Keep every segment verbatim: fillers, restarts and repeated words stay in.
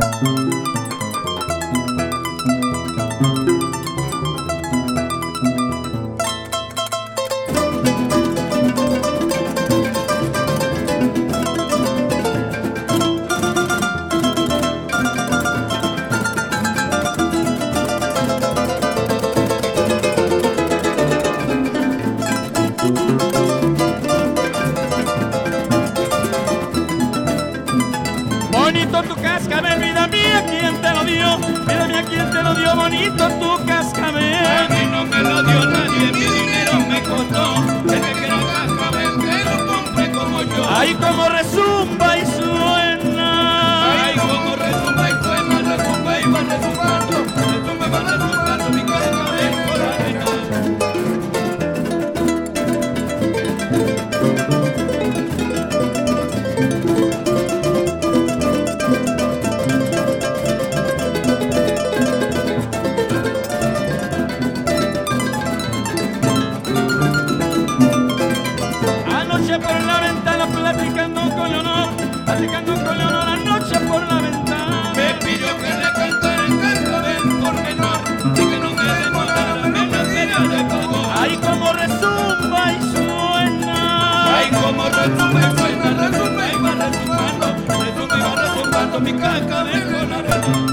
Bonito tu cascabel, vida mía, ¿quién te lo dio? Vida mía, ¿quién te lo dio? Bonito tu cascabel. A mí no me lo dio nadie, mi dinero me costó. El que quiera cascabel, que lo compre como yo. Ay, como resumba y suena. Ay, como resumba y suena, resumba y va resumbando. Resumba y va resumbando mi cascabel por la arena. Por la ventana platicando con Leonor, platicando con Leonor anoche por la ventana. Me pidió que le cantara el cascabel por menor y que no me demorara menos feria le pagó. Ay, como resumba y suena. Ay, como resumba y suena, resumba y va resumbando, resumba y va resumbando mi cascabel con la arena.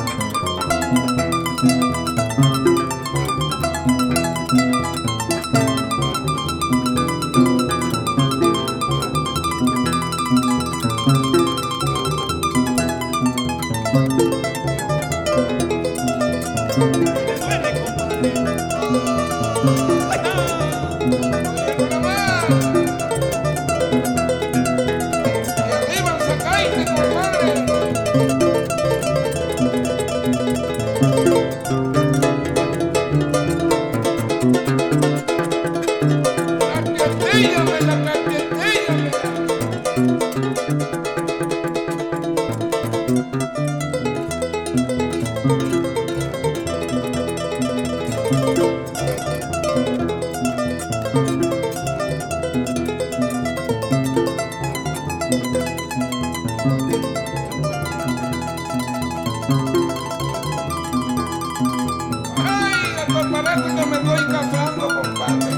Parece que me estoy casando, compadre.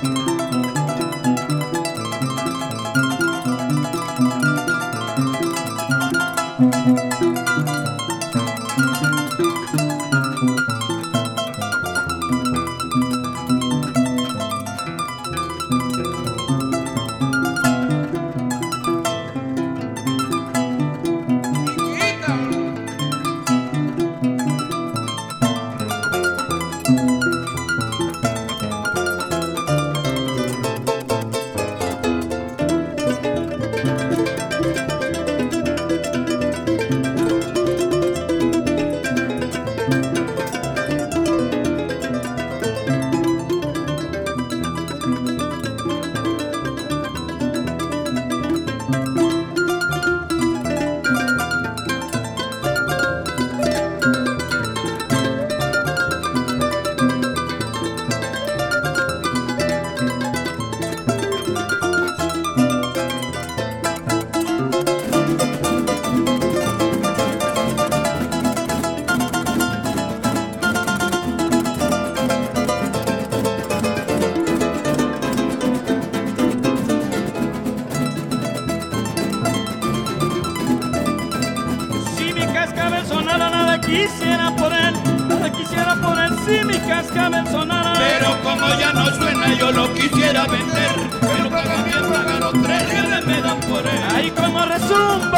Quisiera poner, nada quisiera poner si mi cascabel sonara. Pero como ya no suena, yo lo quisiera vender. Pero pagan bien, pagan los tres reales me dan por él. Ay, como resumba